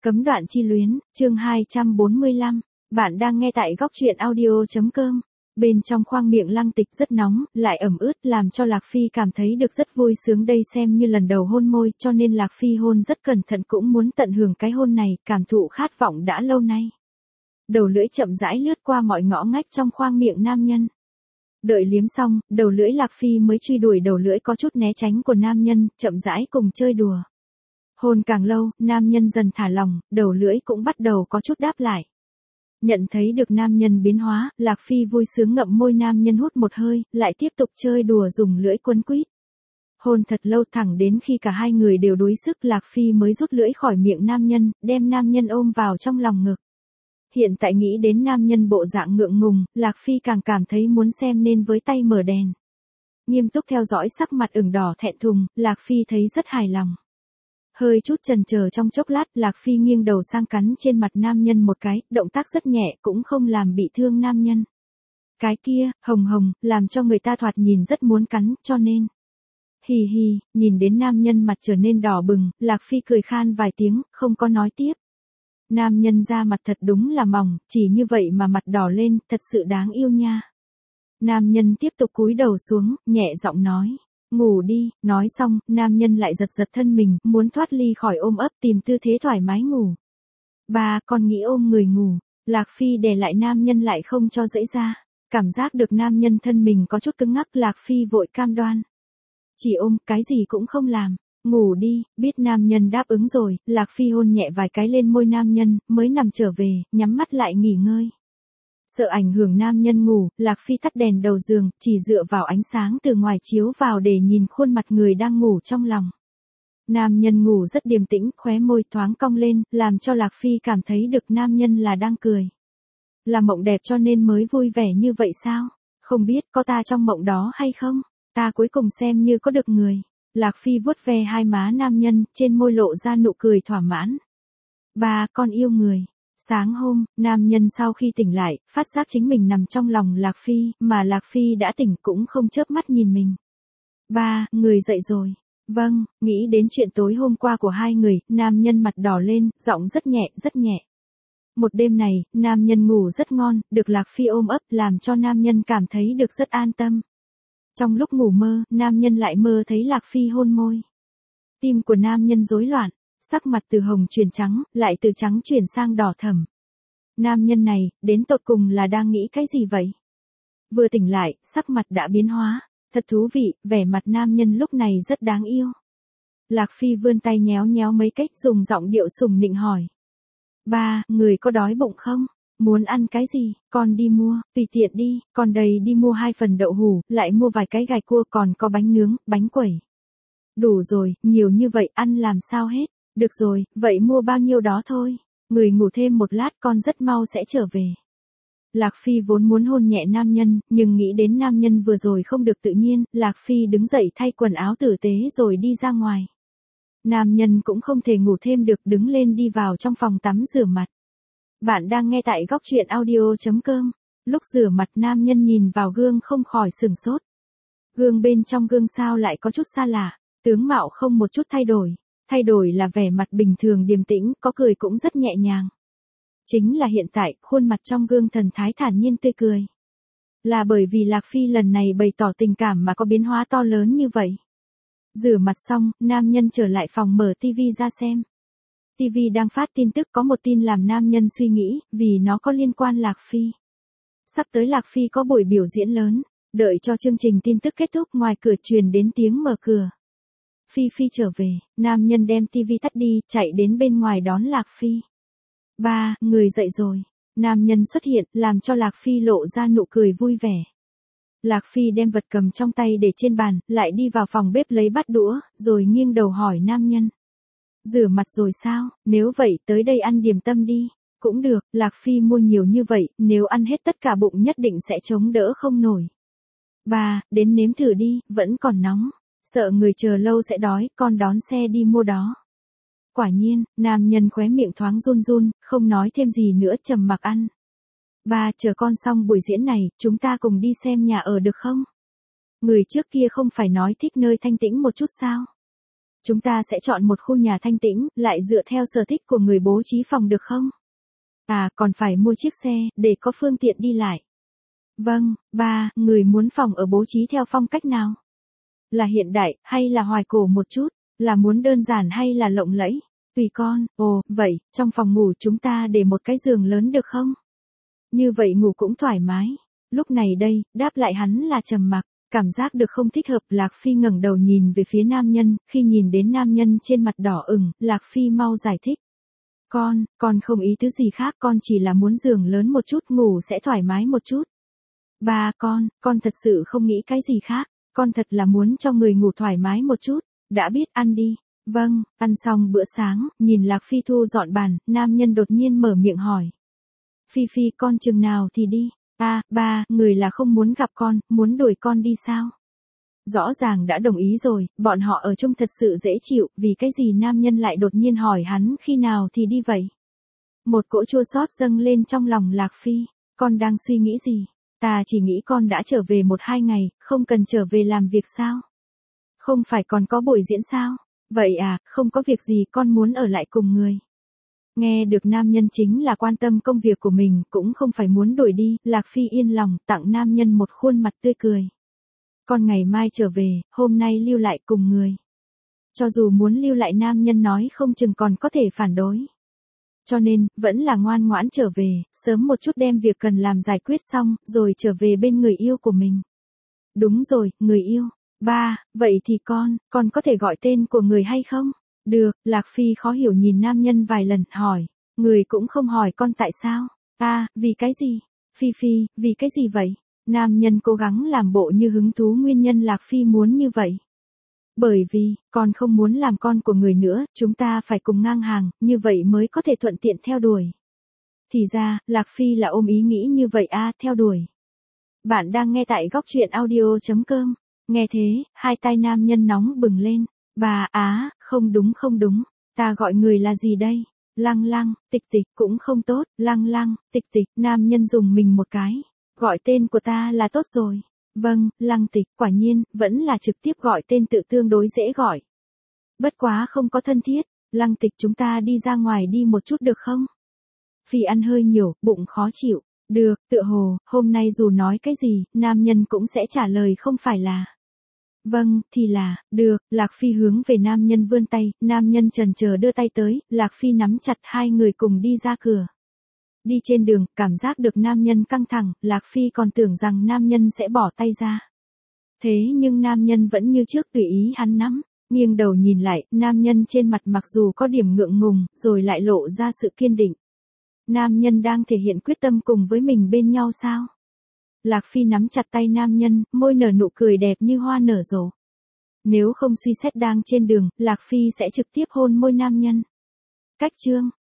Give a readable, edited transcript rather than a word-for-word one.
Cấm đoạn chi luyến, chương 245, bạn đang nghe tại góc truyện audio.com. Bên trong khoang miệng Lăng Tịch rất nóng, lại ẩm ướt làm cho Lạc Phi cảm thấy được rất vui sướng, đây xem như lần đầu hôn môi, cho nên Lạc Phi hôn rất cẩn thận, cũng muốn tận hưởng cái hôn này, cảm thụ khát vọng đã lâu nay. Đầu lưỡi chậm rãi lướt qua mọi ngõ ngách trong khoang miệng nam nhân. Đợi liếm xong, đầu lưỡi Lạc Phi mới truy đuổi đầu lưỡi có chút né tránh của nam nhân, chậm rãi cùng chơi đùa. Hôn càng lâu, nam nhân dần thả lỏng, đầu lưỡi cũng bắt đầu có chút đáp lại. Nhận thấy được nam nhân biến hóa, Lạc Phi vui sướng ngậm môi nam nhân hút một hơi, lại tiếp tục chơi đùa dùng lưỡi quấn quýt. Hôn thật lâu thẳng đến khi cả hai người đều đuối sức, Lạc Phi mới rút lưỡi khỏi miệng nam nhân, đem nam nhân ôm vào trong lòng ngực. Hiện tại nghĩ đến nam nhân bộ dạng ngượng ngùng, Lạc Phi càng cảm thấy muốn xem nên với tay mở đèn. Nghiêm túc theo dõi sắc mặt ửng đỏ thẹn thùng, Lạc Phi thấy rất hài lòng. Hơi chút chần chờ trong chốc lát, Lạc Phi nghiêng đầu sang cắn trên mặt nam nhân một cái, động tác rất nhẹ cũng không làm bị thương nam nhân. Cái kia, hồng hồng, làm cho người ta thoạt nhìn rất muốn cắn, cho nên. Hì hì, nhìn đến nam nhân mặt trở nên đỏ bừng, Lạc Phi cười khan vài tiếng, không có nói tiếp. Nam nhân da mặt thật đúng là mỏng, chỉ như vậy mà mặt đỏ lên, thật sự đáng yêu nha. Nam nhân tiếp tục cúi đầu xuống, nhẹ giọng nói. Ngủ đi, nói xong, nam nhân lại giật giật thân mình, muốn thoát ly khỏi ôm ấp, tìm tư thế thoải mái ngủ. Ba, con nghĩ ôm người ngủ. Lạc Phi đè lại nam nhân lại không cho dãy ra. Cảm giác được nam nhân thân mình có chút cứng ngắc, Lạc Phi vội cam đoan. Chỉ ôm, cái gì cũng không làm. Ngủ đi, biết nam nhân đáp ứng rồi, Lạc Phi hôn nhẹ vài cái lên môi nam nhân, mới nằm trở về, nhắm mắt lại nghỉ ngơi. Sợ ảnh hưởng nam nhân ngủ, Lạc Phi tắt đèn đầu giường, chỉ dựa vào ánh sáng từ ngoài chiếu vào để nhìn khuôn mặt người đang ngủ trong lòng. Nam nhân ngủ rất điềm tĩnh, khóe môi thoáng cong lên, làm cho Lạc Phi cảm thấy được nam nhân là đang cười. Là mộng đẹp cho nên mới vui vẻ như vậy sao? Không biết có ta trong mộng đó hay không? Ta cuối cùng xem như có được người. Lạc Phi vuốt ve hai má nam nhân, trên môi lộ ra nụ cười thỏa mãn. Ba, con yêu người. Sáng hôm, nam nhân sau khi tỉnh lại, phát giác chính mình nằm trong lòng Lạc Phi, mà Lạc Phi đã tỉnh cũng không chớp mắt nhìn mình. Ba, người dậy rồi. Vâng, nghĩ đến chuyện tối hôm qua của hai người, nam nhân mặt đỏ lên, giọng rất nhẹ, rất nhẹ. Một đêm này, nam nhân ngủ rất ngon, được Lạc Phi ôm ấp, làm cho nam nhân cảm thấy được rất an tâm. Trong lúc ngủ mơ, nam nhân lại mơ thấy Lạc Phi hôn môi. Tim của nam nhân rối loạn. Sắc mặt từ hồng chuyển trắng, lại từ trắng chuyển sang đỏ thẫm. Nam nhân này, đến tột cùng là đang nghĩ cái gì vậy? Vừa tỉnh lại, sắc mặt đã biến hóa. Thật thú vị, vẻ mặt nam nhân lúc này rất đáng yêu. Lạc Phi vươn tay nhéo nhéo mấy cách, dùng giọng điệu sùng nịnh hỏi. Ba, người có đói bụng không? Muốn ăn cái gì? Con đi mua, tùy tiện đi, con đầy đi mua 2 phần đậu hủ, lại mua vài cái gài cua, còn có bánh nướng, bánh quẩy. Đủ rồi, nhiều như vậy ăn làm sao hết? Được rồi, vậy mua bao nhiêu đó thôi. Người ngủ thêm một lát, con rất mau sẽ trở về. Lạc Phi vốn muốn hôn nhẹ nam nhân, nhưng nghĩ đến nam nhân vừa rồi không được tự nhiên, Lạc Phi đứng dậy thay quần áo tử tế rồi đi ra ngoài. Nam nhân cũng không thể ngủ thêm được, đứng lên đi vào trong phòng tắm rửa mặt. Bạn đang nghe tại góc truyện audio.com. Lúc rửa mặt nam nhân nhìn vào gương không khỏi sửng sốt. Gương bên trong gương sao lại có chút xa lạ, tướng mạo không một chút thay đổi. Thay đổi là vẻ mặt bình thường điềm tĩnh, có cười cũng rất nhẹ nhàng. Chính là hiện tại, khuôn mặt trong gương thần thái thản nhiên tươi cười. Là bởi vì Lạc Phi lần này bày tỏ tình cảm mà có biến hóa to lớn như vậy. Rửa mặt xong, nam nhân trở lại phòng mở tivi ra xem. Tivi đang phát tin tức, có một tin làm nam nhân suy nghĩ, vì nó có liên quan Lạc Phi. Sắp tới Lạc Phi có buổi biểu diễn lớn, đợi cho chương trình tin tức kết thúc, ngoài cửa truyền đến tiếng mở cửa. Phi Phi trở về, nam nhân đem tivi tắt đi, chạy đến bên ngoài đón Lạc Phi. Ba, người dậy rồi. Nam nhân xuất hiện, làm cho Lạc Phi lộ ra nụ cười vui vẻ. Lạc Phi đem vật cầm trong tay để trên bàn, lại đi vào phòng bếp lấy bát đũa, rồi nghiêng đầu hỏi nam nhân. Rửa mặt rồi sao, nếu vậy tới đây ăn điểm tâm đi. Cũng được, Lạc Phi mua nhiều như vậy, nếu ăn hết tất cả bụng nhất định sẽ chống đỡ không nổi. Ba, đến nếm thử đi, vẫn còn nóng. Sợ người chờ lâu sẽ đói, con đón xe đi mua đó. Quả nhiên, nam nhân khóe miệng thoáng run run, không nói thêm gì nữa, trầm mặc ăn. Ba, chờ con xong buổi diễn này, chúng ta cùng đi xem nhà ở được không? Người trước kia không phải nói thích nơi thanh tĩnh một chút sao? chúng ta sẽ chọn một khu nhà thanh tĩnh, lại dựa theo sở thích của người bố trí phòng được không? À, còn phải mua chiếc xe, để có phương tiện đi lại. Vâng, ba, người muốn phòng ở bố trí theo phong cách nào? Là hiện đại, hay là hoài cổ một chút? Là muốn đơn giản hay là lộng lẫy? Tùy con, ồ, vậy, trong phòng ngủ chúng ta để một cái giường lớn được không? Như vậy ngủ cũng thoải mái. Lúc này đây, đáp lại hắn là trầm mặc, cảm giác được không thích hợp. Lạc Phi ngẩng đầu nhìn về phía nam nhân, khi nhìn đến nam nhân trên mặt đỏ ửng, Lạc Phi mau giải thích. Con không ý tứ gì khác, con chỉ là muốn giường lớn một chút, ngủ sẽ thoải mái một chút. Ba, con thật sự không nghĩ cái gì khác, con thật là muốn cho người ngủ thoải mái một chút, đã biết ăn đi. Vâng, ăn xong bữa sáng, nhìn Lạc Phi thu dọn bàn, nam nhân đột nhiên mở miệng hỏi. Phi Phi, con chừng nào thì đi? À, ba, người là không muốn gặp con, muốn đuổi con đi sao? Rõ ràng đã đồng ý rồi, bọn họ ở chung thật sự dễ chịu, vì cái gì nam nhân lại đột nhiên hỏi hắn khi nào thì đi vậy? Một cỗ chua xót dâng lên trong lòng Lạc Phi, con đang suy nghĩ gì? Ta chỉ nghĩ con đã trở về 1-2 ngày, không cần trở về làm việc sao? Không phải còn có buổi diễn sao? Vậy à, không có việc gì, con muốn ở lại cùng người. Nghe được nam nhân chính là quan tâm công việc của mình, cũng không phải muốn đuổi đi, Lạc Phi yên lòng, tặng nam nhân một khuôn mặt tươi cười. Con ngày mai trở về, hôm nay lưu lại cùng người. Cho dù muốn lưu lại nam nhân nói không chừng còn có thể phản đối. Cho nên, vẫn là ngoan ngoãn trở về, sớm một chút đem việc cần làm giải quyết xong, rồi trở về bên người yêu của mình. Đúng rồi, người yêu. Ba, vậy thì con có thể gọi tên của người hay không? Được, Lạc Phi khó hiểu nhìn nam nhân vài lần, hỏi. Người cũng không hỏi con tại sao? À, vì cái gì? Phi Phi, vì cái gì vậy? Nam nhân cố gắng làm bộ như hứng thú nguyên nhân Lạc Phi muốn như vậy. Bởi vì, con không muốn làm con của người nữa, chúng ta phải cùng ngang hàng, như vậy mới có thể thuận tiện theo đuổi. Thì ra, Lạc Phi là ôm ý nghĩ như vậy à, theo đuổi. Bạn đang nghe tại góc truyện audio.com. Nghe thế, hai tai nam nhân nóng bừng lên. Bà, không đúng, ta gọi người là gì đây? Lăng Lăng, Tịch Tịch cũng không tốt, Lăng Lăng, Tịch Tịch, nam nhân dùng mình một cái. Gọi tên của ta là tốt rồi. Vâng, Lăng Tịch, quả nhiên, vẫn là trực tiếp gọi tên tự tương đối dễ gọi. Bất quá không có thân thiết, Lăng Tịch chúng ta đi ra ngoài đi một chút được không? Phi ăn hơi nhiều, bụng khó chịu. Được, tựa hồ, hôm nay dù nói cái gì, nam nhân cũng sẽ trả lời không phải là. Vâng, thì là, được, Lạc Phi hướng về nam nhân vươn tay, nam nhân chần chờ đưa tay tới, Lạc Phi nắm chặt hai người cùng đi ra cửa. Đi trên đường, cảm giác được nam nhân căng thẳng, Lạc Phi còn tưởng rằng nam nhân sẽ bỏ tay ra. Thế nhưng nam nhân vẫn như trước tùy ý hắn nắm, nghiêng đầu nhìn lại, nam nhân trên mặt mặc dù có điểm ngượng ngùng, rồi lại lộ ra sự kiên định. Nam nhân đang thể hiện quyết tâm cùng với mình bên nhau sao? Lạc Phi nắm chặt tay nam nhân, môi nở nụ cười đẹp như hoa nở rộ. Nếu không suy xét đang trên đường, Lạc Phi sẽ trực tiếp hôn môi nam nhân. Cách chương